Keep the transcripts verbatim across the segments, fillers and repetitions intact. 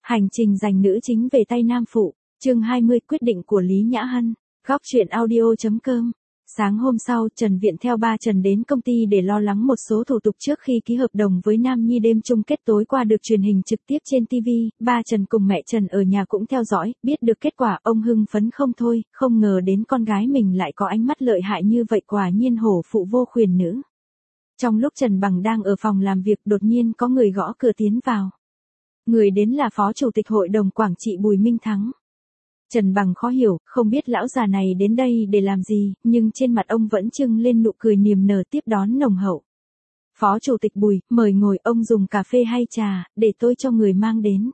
Hành trình giành nữ chính về tay nam phụ, chương hai mươi quyết định của Lý Nhã Hân, góc truyện audio.com. Sáng hôm sau, Trần Viện theo ba Trần đến công ty để lo lắng một số thủ tục trước khi ký hợp đồng với Nam Nhi. Đêm chung kết tối qua được truyền hình trực tiếp trên ti vi, ba Trần cùng mẹ Trần ở nhà cũng theo dõi, biết được kết quả ông hưng phấn không thôi, không ngờ đến con gái mình lại có ánh mắt lợi hại như vậy, quả nhiên hổ phụ vô khuyển nữ. Trong lúc Trần Bằng đang ở phòng làm việc, đột nhiên có người gõ cửa tiến vào. Người đến là Phó Chủ tịch Hội đồng Quảng trị Bùi Minh Thắng. Trần Bằng khó hiểu, không biết lão già này đến đây để làm gì, nhưng trên mặt ông vẫn trưng lên nụ cười niềm nở tiếp đón nồng hậu. Phó Chủ tịch Bùi, mời ngồi, ông dùng cà phê hay trà, để tôi cho người mang đến.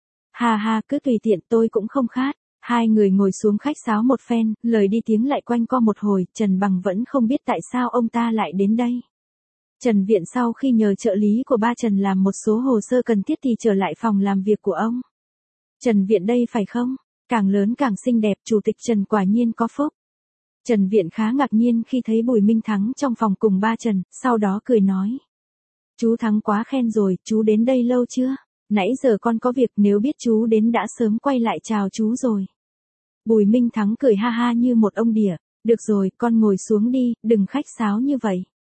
Ha ha, cứ tùy tiện, tôi cũng không khát. Hai người ngồi xuống khách sáo một phen, lời đi tiếng lại quanh co một hồi, Trần Bằng vẫn không biết tại sao ông ta lại đến đây. Trần Viện sau khi nhờ trợ lý của ba Trần làm một số hồ sơ cần thiết thì trở lại phòng làm việc của ông. Trần Viện đây phải không? Càng lớn càng xinh đẹp, Chủ tịch Trần quả nhiên có phúc. Trần Viện khá ngạc nhiên khi thấy Bùi Minh Thắng trong phòng cùng ba Trần, sau đó cười nói. Chú Thắng quá khen rồi, chú đến đây lâu chưa? Nãy giờ con có việc, nếu biết chú đến đã sớm quay lại chào chú rồi. Bùi Minh Thắng cười ha ha như một ông đỉa. Được rồi, con ngồi xuống đi, đừng khách sáo như vậy.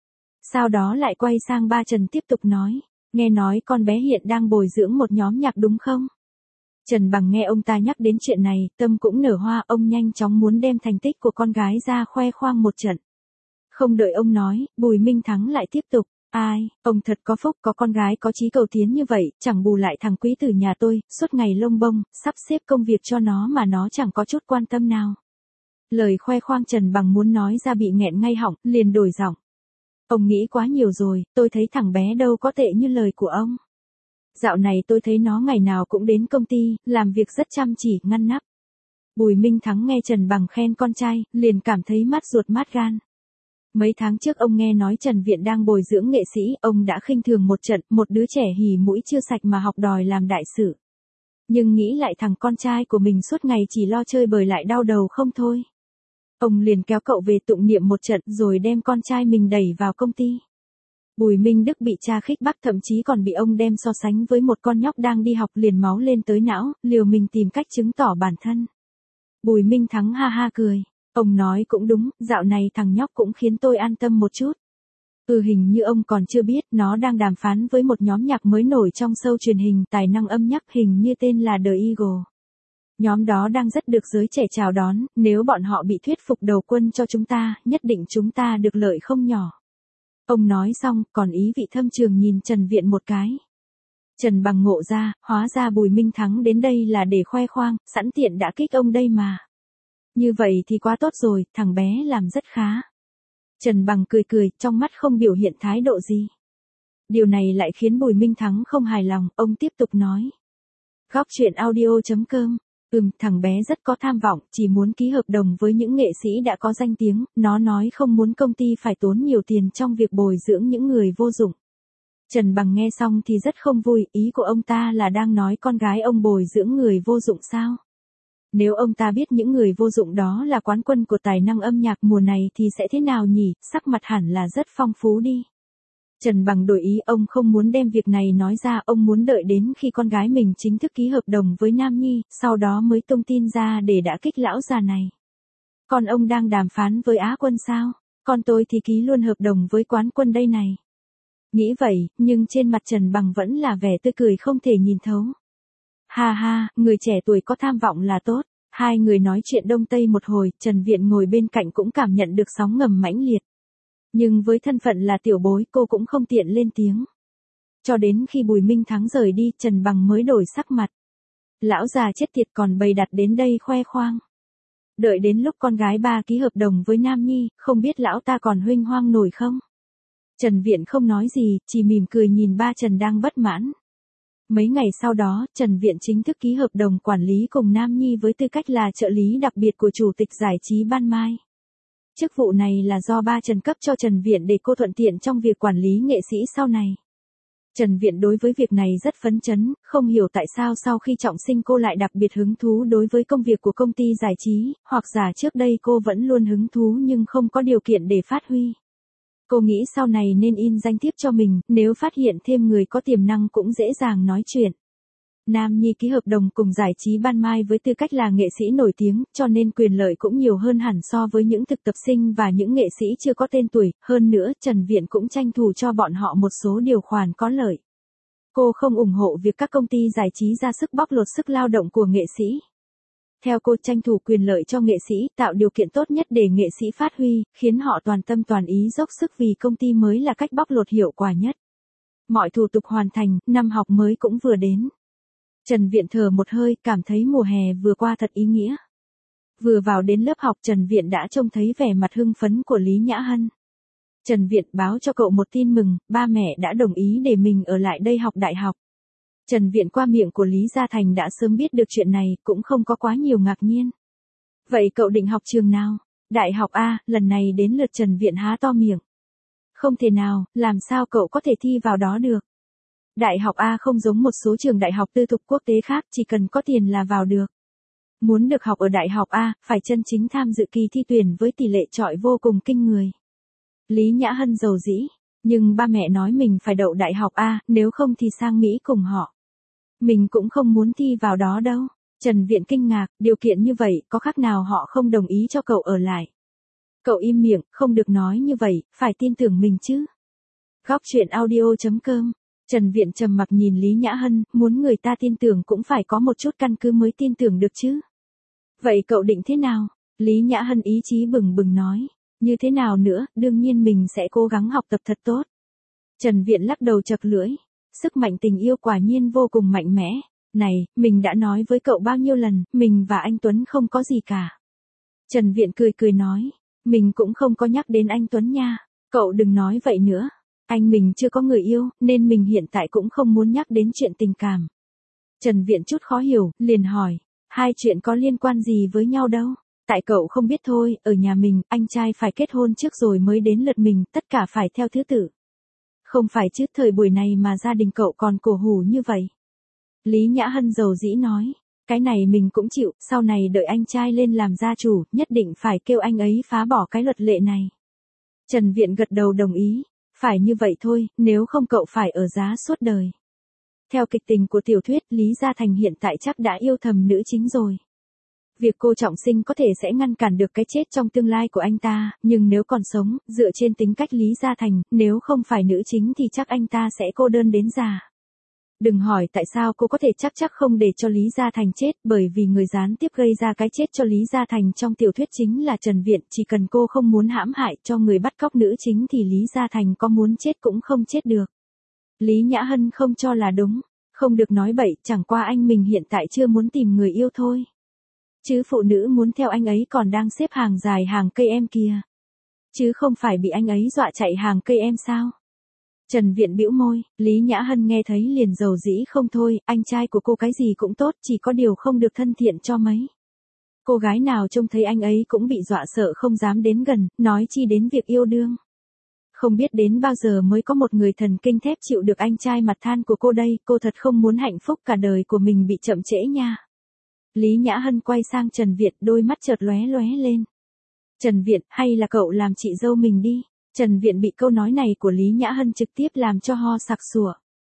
Sau đó lại quay sang ba Trần tiếp tục nói, nghe nói con bé hiện đang bồi dưỡng một nhóm nhạc đúng không? Trần Bằng nghe ông ta nhắc đến chuyện này, tâm cũng nở hoa, ông nhanh chóng muốn đem thành tích của con gái ra khoe khoang một trận. Không đợi ông nói, Bùi Minh Thắng lại tiếp tục, ai, ông thật có phúc, có con gái có chí cầu tiến như vậy, chẳng bù lại thằng quý tử nhà tôi, suốt ngày lông bông, sắp xếp công việc cho nó mà nó chẳng có chút quan tâm nào. Lời khoe khoang Trần Bằng muốn nói ra bị nghẹn ngay họng, liền đổi giọng. Ông nghĩ quá nhiều rồi, tôi thấy thằng bé đâu có tệ như lời của ông. Dạo này tôi thấy nó ngày nào cũng đến công ty, làm việc rất chăm chỉ, ngăn nắp. Bùi Minh Thắng nghe Trần Bằng khen con trai, liền cảm thấy mát ruột mát gan. Mấy tháng trước ông nghe nói Trần Viện đang bồi dưỡng nghệ sĩ, ông đã khinh thường một trận, một đứa trẻ hỉ mũi chưa sạch mà học đòi làm đại sự. Nhưng nghĩ lại thằng con trai của mình suốt ngày chỉ lo chơi bời lại đau đầu không thôi. Ông liền kéo cậu về tụng niệm một trận rồi đem con trai mình đẩy vào công ty. Bùi Minh Đức bị cha khích bác, thậm chí còn bị ông đem so sánh với một con nhóc đang đi học, liền máu lên tới não, liều mình tìm cách chứng tỏ bản thân. Bùi Minh Thắng ha ha cười. Ông nói cũng đúng, dạo này thằng nhóc cũng khiến tôi an tâm một chút. Ừ, hình như ông còn chưa biết, nó đang đàm phán với một nhóm nhạc mới nổi trong show truyền hình tài năng âm nhạc, hình như tên là The Eagle. Nhóm đó đang rất được giới trẻ chào đón, nếu bọn họ bị thuyết phục đầu quân cho chúng ta, nhất định chúng ta được lợi không nhỏ. Ông nói xong, còn ý vị thâm trường nhìn Trần Viện một cái. Trần Bằng ngộ ra, hóa ra Bùi Minh Thắng đến đây là để khoe khoang, sẵn tiện đã kích ông đây mà. Như vậy thì quá tốt rồi, thằng bé làm rất khá. Trần Bằng cười cười, trong mắt không biểu hiện thái độ gì. Điều này lại khiến Bùi Minh Thắng không hài lòng, ông tiếp tục nói. Góc truyện audio.com. Ừm, thằng bé rất có tham vọng, chỉ muốn ký hợp đồng với những nghệ sĩ đã có danh tiếng, nó nói không muốn công ty phải tốn nhiều tiền trong việc bồi dưỡng những người vô dụng. Trần Bằng nghe xong thì rất không vui, ý của ông ta là đang nói con gái ông bồi dưỡng người vô dụng sao? Nếu ông ta biết những người vô dụng đó là quán quân của tài năng âm nhạc mùa này thì sẽ thế nào nhỉ, sắc mặt hẳn là rất phong phú đi. Trần Bằng đổi ý, ông không muốn đem việc này nói ra, ông muốn đợi đến khi con gái mình chính thức ký hợp đồng với Nam Nhi, sau đó mới tung tin ra để đả kích lão già này. Còn ông đang đàm phán với Á quân sao? Còn tôi thì ký luôn hợp đồng với quán quân đây này. Nghĩ vậy, nhưng trên mặt Trần Bằng vẫn là vẻ tươi cười không thể nhìn thấu. Ha ha, người trẻ tuổi có tham vọng là tốt. Hai người nói chuyện đông tây một hồi, Trần Viện ngồi bên cạnh cũng cảm nhận được sóng ngầm mãnh liệt. Nhưng với thân phận là tiểu bối, cô cũng không tiện lên tiếng. Cho đến khi Bùi Minh Thắng rời đi, Trần Bằng mới đổi sắc mặt. Lão già chết tiệt còn bày đặt đến đây khoe khoang. Đợi đến lúc con gái ba ký hợp đồng với Nam Nhi, không biết lão ta còn huênh hoang nổi không? Trần Viện không nói gì, chỉ mỉm cười nhìn ba Trần đang bất mãn. Mấy ngày sau đó, Trần Viện chính thức ký hợp đồng quản lý cùng Nam Nhi với tư cách là trợ lý đặc biệt của Chủ tịch Giải trí Ban Mai. Chức vụ này là do ba Trần cấp cho Trần Viện để cô thuận tiện trong việc quản lý nghệ sĩ sau này. Trần Viện đối với việc này rất phấn chấn, không hiểu tại sao sau khi trọng sinh cô lại đặc biệt hứng thú đối với công việc của công ty giải trí, hoặc giả trước đây cô vẫn luôn hứng thú nhưng không có điều kiện để phát huy. Cô nghĩ sau này nên in danh thiếp cho mình, nếu phát hiện thêm người có tiềm năng cũng dễ dàng nói chuyện. Nam Nhi ký hợp đồng cùng giải trí Ban Mai với tư cách là nghệ sĩ nổi tiếng, cho nên quyền lợi cũng nhiều hơn hẳn so với những thực tập sinh và những nghệ sĩ chưa có tên tuổi, hơn nữa Trần Viện cũng tranh thủ cho bọn họ một số điều khoản có lợi. Cô không ủng hộ việc các công ty giải trí ra sức bóc lột sức lao động của nghệ sĩ. Theo cô, tranh thủ quyền lợi cho nghệ sĩ, tạo điều kiện tốt nhất để nghệ sĩ phát huy, khiến họ toàn tâm toàn ý dốc sức vì công ty mới là cách bóc lột hiệu quả nhất. Mọi thủ tục hoàn thành, năm học mới cũng vừa đến. Trần Viện thở một hơi, cảm thấy mùa hè vừa qua thật ý nghĩa. Vừa vào đến lớp học, Trần Viện đã trông thấy vẻ mặt hưng phấn của Lý Nhã Hân. Trần Viện báo cho cậu một tin mừng, ba mẹ đã đồng ý để mình ở lại đây học đại học. Trần Viện qua miệng của Lý Gia Thành đã sớm biết được chuyện này, cũng không có quá nhiều ngạc nhiên. Vậy cậu định học trường nào? Đại học A, lần này đến lượt Trần Viện há to miệng. Không thể nào, làm sao cậu có thể thi vào đó được? Đại học A không giống một số trường đại học tư thục quốc tế khác, chỉ cần có tiền là vào được. Muốn được học ở đại học A, phải chân chính tham dự kỳ thi tuyển với tỷ lệ chọi vô cùng kinh người. Lý Nhã Hân rầu rĩ, nhưng ba mẹ nói mình phải đậu đại học A, nếu không thì sang Mỹ cùng họ. Mình cũng không muốn thi vào đó đâu. Trần Viện kinh ngạc, điều kiện như vậy, có khác nào họ không đồng ý cho cậu ở lại. Cậu im miệng, không được nói như vậy, phải tin tưởng mình chứ. Góc truyện audio chấm com. Trần Viện trầm mặc nhìn Lý Nhã Hân, muốn người ta tin tưởng cũng phải có một chút căn cứ mới tin tưởng được chứ. Vậy cậu định thế nào? Lý Nhã Hân ý chí bừng bừng nói. Như thế nào nữa, đương nhiên mình sẽ cố gắng học tập thật tốt. Trần Viện lắc đầu chật lưỡi. Sức mạnh tình yêu quả nhiên vô cùng mạnh mẽ. Này, mình đã nói với cậu bao nhiêu lần, mình và anh Tuấn không có gì cả. Trần Viện cười cười nói. Mình cũng không có nhắc đến anh Tuấn nha. Cậu đừng nói vậy nữa. Anh mình chưa có người yêu, nên mình hiện tại cũng không muốn nhắc đến chuyện tình cảm. Trần Viện chút khó hiểu, liền hỏi. Hai chuyện có liên quan gì với nhau đâu? Tại cậu không biết thôi, ở nhà mình, anh trai phải kết hôn trước rồi mới đến lượt mình, tất cả phải theo thứ tự. Không phải chứ, thời buổi này mà gia đình cậu còn cổ hủ như vậy. Lý Nhã Hân dầu dĩ nói. Cái này mình cũng chịu, sau này đợi anh trai lên làm gia chủ, nhất định phải kêu anh ấy phá bỏ cái luật lệ này. Trần Viện gật đầu đồng ý. Phải như vậy thôi, nếu không cậu phải ở giá suốt đời. Theo kịch tình của tiểu thuyết, Lý Gia Thành hiện tại chắc đã yêu thầm nữ chính rồi. Việc cô trọng sinh có thể sẽ ngăn cản được cái chết trong tương lai của anh ta, nhưng nếu còn sống, dựa trên tính cách Lý Gia Thành, nếu không phải nữ chính thì chắc anh ta sẽ cô đơn đến già. Đừng hỏi tại sao cô có thể chắc chắc không để cho Lý Gia Thành chết, bởi vì người gián tiếp gây ra cái chết cho Lý Gia Thành trong tiểu thuyết chính là Trần Viện, chỉ cần cô không muốn hãm hại cho người bắt cóc nữ chính thì Lý Gia Thành có muốn chết cũng không chết được. Lý Nhã Hân không cho là đúng, không được nói bậy, chẳng qua anh mình hiện tại chưa muốn tìm người yêu thôi. Chứ phụ nữ muốn theo anh ấy còn đang xếp hàng dài hàng cây em kìa. Chứ không phải bị anh ấy dọa chạy hàng cây em sao? Trần Viện bĩu môi, Lý Nhã Hân nghe thấy liền dầu dĩ không thôi, anh trai của cô cái gì cũng tốt, chỉ có điều không được thân thiện cho mấy. Cô gái nào trông thấy anh ấy cũng bị dọa sợ không dám đến gần, nói chi đến việc yêu đương. Không biết đến bao giờ mới có một người thần kinh thép chịu được anh trai mặt than của cô đây, cô thật không muốn hạnh phúc cả đời của mình bị chậm trễ nha. Lý Nhã Hân quay sang Trần Viện, đôi mắt chợt lóe lóe lên. Trần Viện, hay là cậu làm chị dâu mình đi. Trần Viện bị câu nói này của Lý Nhã Hân trực tiếp làm cho ho sặc sủa.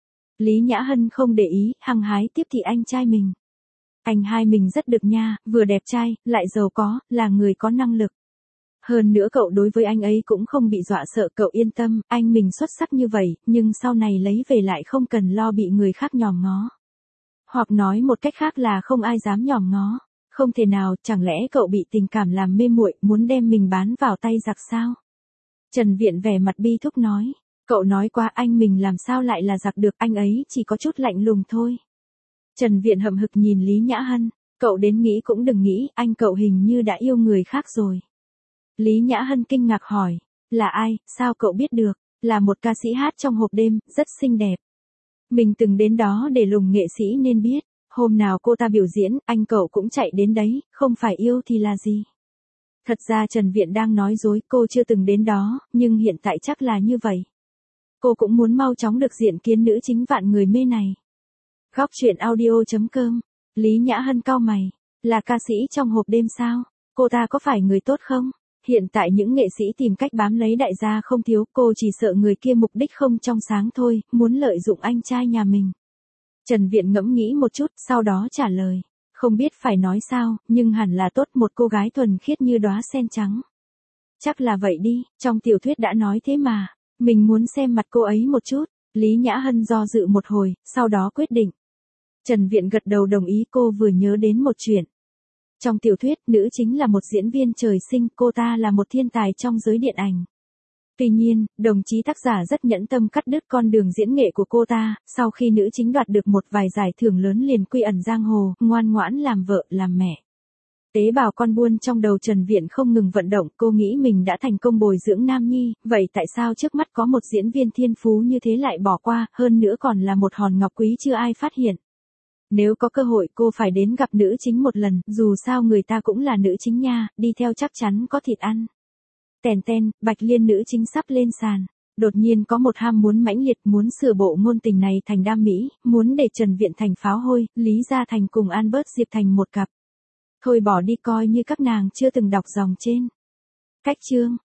Lý Nhã Hân không để ý, hăng hái tiếp thị anh trai mình. Anh hai mình rất được nha, vừa đẹp trai, lại giàu có, là người có năng lực. Hơn nữa cậu đối với anh ấy cũng không bị dọa sợ, cậu yên tâm, anh mình xuất sắc như vậy, nhưng sau này lấy về lại không cần lo bị người khác nhòm ngó. Hoặc nói một cách khác là không ai dám nhòm ngó. Không thể nào, chẳng lẽ cậu bị tình cảm làm mê muội, muốn đem mình bán vào tay giặc sao? Trần Viện vẻ mặt bi thúc nói. Cậu nói qua anh mình làm sao lại là giặc được, anh ấy chỉ có chút lạnh lùng thôi. Trần Viện hậm hực nhìn Lý Nhã Hân. Cậu đến nghĩ cũng đừng nghĩ, anh cậu hình như đã yêu người khác rồi. Lý Nhã Hân kinh ngạc hỏi. Là ai, sao cậu biết được? Là một ca sĩ hát trong hộp đêm, rất xinh đẹp. Mình từng đến đó để lùng nghệ sĩ nên biết. Hôm nào cô ta biểu diễn, anh cậu cũng chạy đến đấy, không phải yêu thì là gì? Thật ra Trần Viện đang nói dối, cô chưa từng đến đó, nhưng hiện tại chắc là như vậy. Cô cũng muốn mau chóng được diện kiến nữ chính vạn người mê này. Góc truyện audio chấm com. Lý Nhã Hân cau mày. Là ca sĩ trong hộp đêm sao? Cô ta có phải người tốt không? Hiện tại những nghệ sĩ tìm cách bám lấy đại gia không thiếu, cô chỉ sợ người kia mục đích không trong sáng thôi, muốn lợi dụng anh trai nhà mình. Trần Viện ngẫm nghĩ một chút, sau đó trả lời. Không biết phải nói sao, nhưng hẳn là tốt, một cô gái thuần khiết như đóa sen trắng. Chắc là vậy đi, trong tiểu thuyết đã nói thế mà. Mình muốn xem mặt cô ấy một chút. Lý Nhã Hân do dự một hồi, sau đó quyết định. Trần Viện gật đầu đồng ý, cô vừa nhớ đến một chuyện. Trong tiểu thuyết, nữ chính là một diễn viên trời sinh, cô ta là một thiên tài trong giới điện ảnh. Tuy nhiên, đồng chí tác giả rất nhẫn tâm cắt đứt con đường diễn nghệ của cô ta, sau khi nữ chính đoạt được một vài giải thưởng lớn liền quy ẩn giang hồ, ngoan ngoãn làm vợ, làm mẹ. Tế bào con buôn trong đầu Trần Viện không ngừng vận động, cô nghĩ mình đã thành công bồi dưỡng nam nhi, vậy tại sao trước mắt có một diễn viên thiên phú như thế lại bỏ qua, hơn nữa còn là một hòn ngọc quý chưa ai phát hiện. Nếu có cơ hội cô phải đến gặp nữ chính một lần, dù sao người ta cũng là nữ chính nha, đi theo chắc chắn có thịt ăn. Tèn ten, Bạch Liên nữ chính sắp lên sàn. Đột nhiên có một ham muốn mãnh liệt, muốn sửa bộ ngôn tình này thành đam mỹ, muốn để Trần Viện thành pháo hôi, Lý Gia Thành cùng Albert Diệp thành một cặp. Thôi bỏ đi, coi như các nàng chưa từng đọc dòng trên. Cách chương